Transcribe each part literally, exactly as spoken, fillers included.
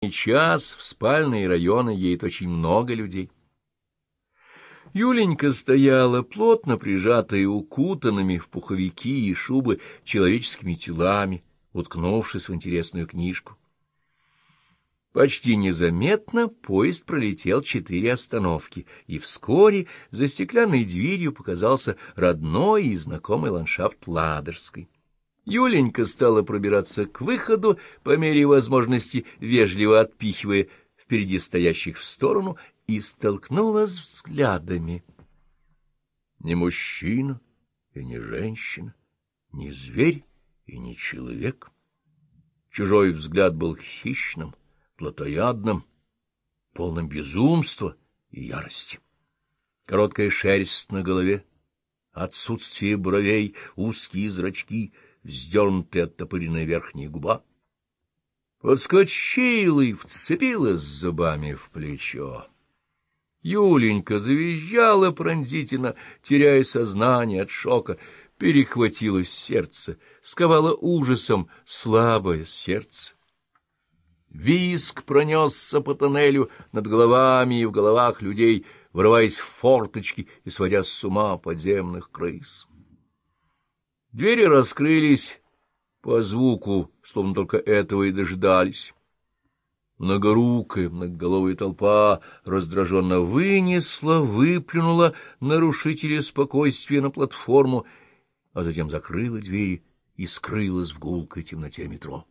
час в спальные районы едет очень много людей. Юленька стояла, плотно прижатая укутанными в пуховики и шубы человеческими телами, уткнувшись в интересную книжку. Почти незаметно поезд пролетел четыре остановки, и вскоре за стеклянной дверью показался родной и знакомый ландшафт Ладожской. Юленька стала пробираться к выходу, по мере возможности вежливо отпихивая впереди стоящих в сторону, и столкнулась взглядами. Не мужчина и не женщина, не зверь и не человек. Чужой взгляд был хищным, плотоядным, полным безумства и ярости. Короткая шерсть на голове, отсутствие бровей, узкие зрачки, вздернутая оттопыренная верхняя губа. Подскочила и вцепилась зубами в плечо. Юленька завизжала пронзительно, теряя сознание от шока, перехватилось сердце, сковало ужасом слабое сердце. Визг пронесся по тоннелю над головами и в головах людей, врываясь в форточки и сводя с ума подземных крыс. Двери раскрылись по звуку, словно только этого и дождались. Многорукая, многоголовая толпа раздраженно вынесла, выплюнула нарушителя спокойствия на платформу, а затем закрыла двери и скрылась в гулкой темноте метро.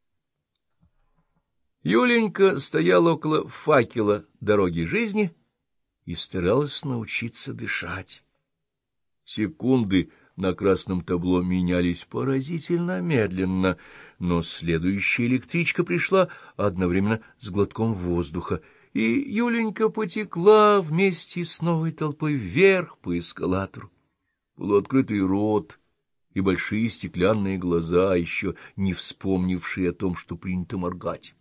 Юленька стояла около факела дороги жизни и старалась научиться дышать. Секунды на красном табло менялись поразительно медленно, но следующая электричка пришла одновременно с глотком воздуха, и Юленька потекла вместе с новой толпой вверх по эскалатору. Полуоткрытый рот и большие стеклянные глаза, еще не вспомнившие о том, что принято моргать.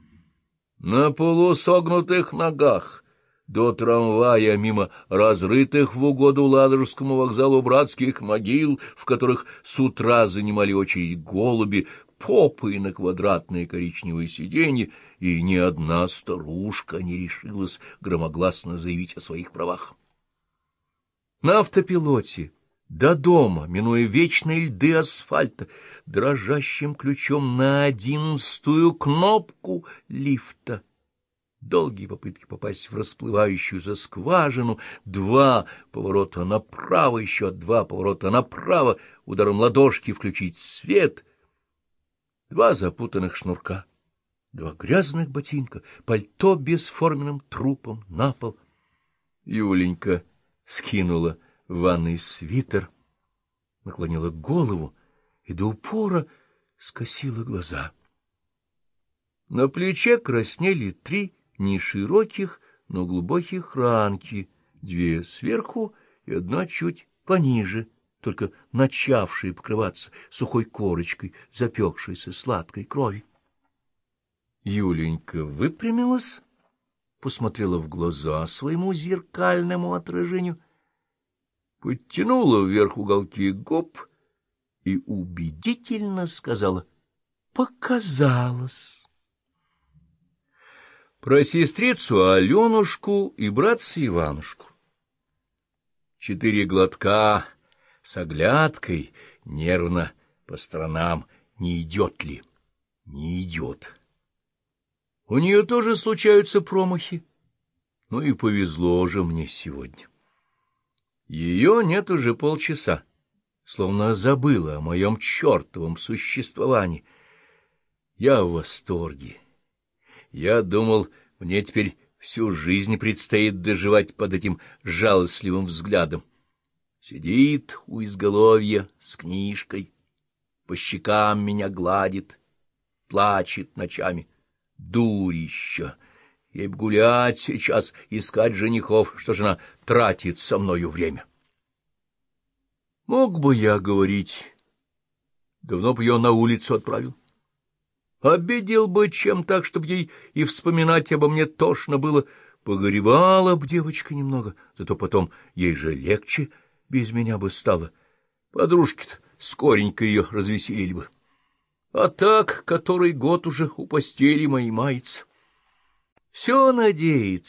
На полусогнутых ногах до трамвая, мимо разрытых в угоду Ладожскому вокзалу братских могил, в которых с утра занимали очередь голуби, попы на квадратные коричневые сиденья, и ни одна старушка не решилась громогласно заявить о своих правах. На автопилоте до дома, минуя вечные льды асфальта, дрожащим ключом на одиннадцатую кнопку лифта. Долгие попытки попасть в расплывающуюся скважину, два поворота направо, еще два поворота направо, ударом ладошки включить свет, два запутанных шнурка, два грязных ботинка, пальто бесформенным трупом на пол. Юленька скинула в ванной свитер, наклонила голову и до упора скосила глаза. На плече краснели три нешироких, но глубоких ранки, две сверху и одна чуть пониже, только начавшие покрываться сухой корочкой запекшейся сладкой крови. Юленька выпрямилась, посмотрела в глаза своему зеркальному отражению, подтянула вверх уголки губ и убедительно сказала: «Показалось». Про сестрицу Аленушку и братца Иванушку. Четыре глотка с оглядкой, нервно по сторонам, не идет ли? Не идет. У нее тоже случаются промахи. Ну и повезло же мне сегодня. Ее нет уже полчаса, словно забыла о моем чертовом существовании. Я в восторге. Я думал, мне теперь всю жизнь предстоит доживать под этим жалостливым взглядом. Сидит у изголовья с книжкой, по щекам меня гладит, плачет ночами. Дурище! Ей б гулять сейчас, искать женихов, что же она тратит со мною время. Мог бы я говорить, давно бы ее на улицу отправил. Обидел бы чем так, чтобы ей и вспоминать обо мне тошно было. Погоревала б девочка немного, зато потом ей же легче без меня бы стало. Подружки-то скоренько ее развеселили бы. А так, который год уже у постели моей мается. все надеется.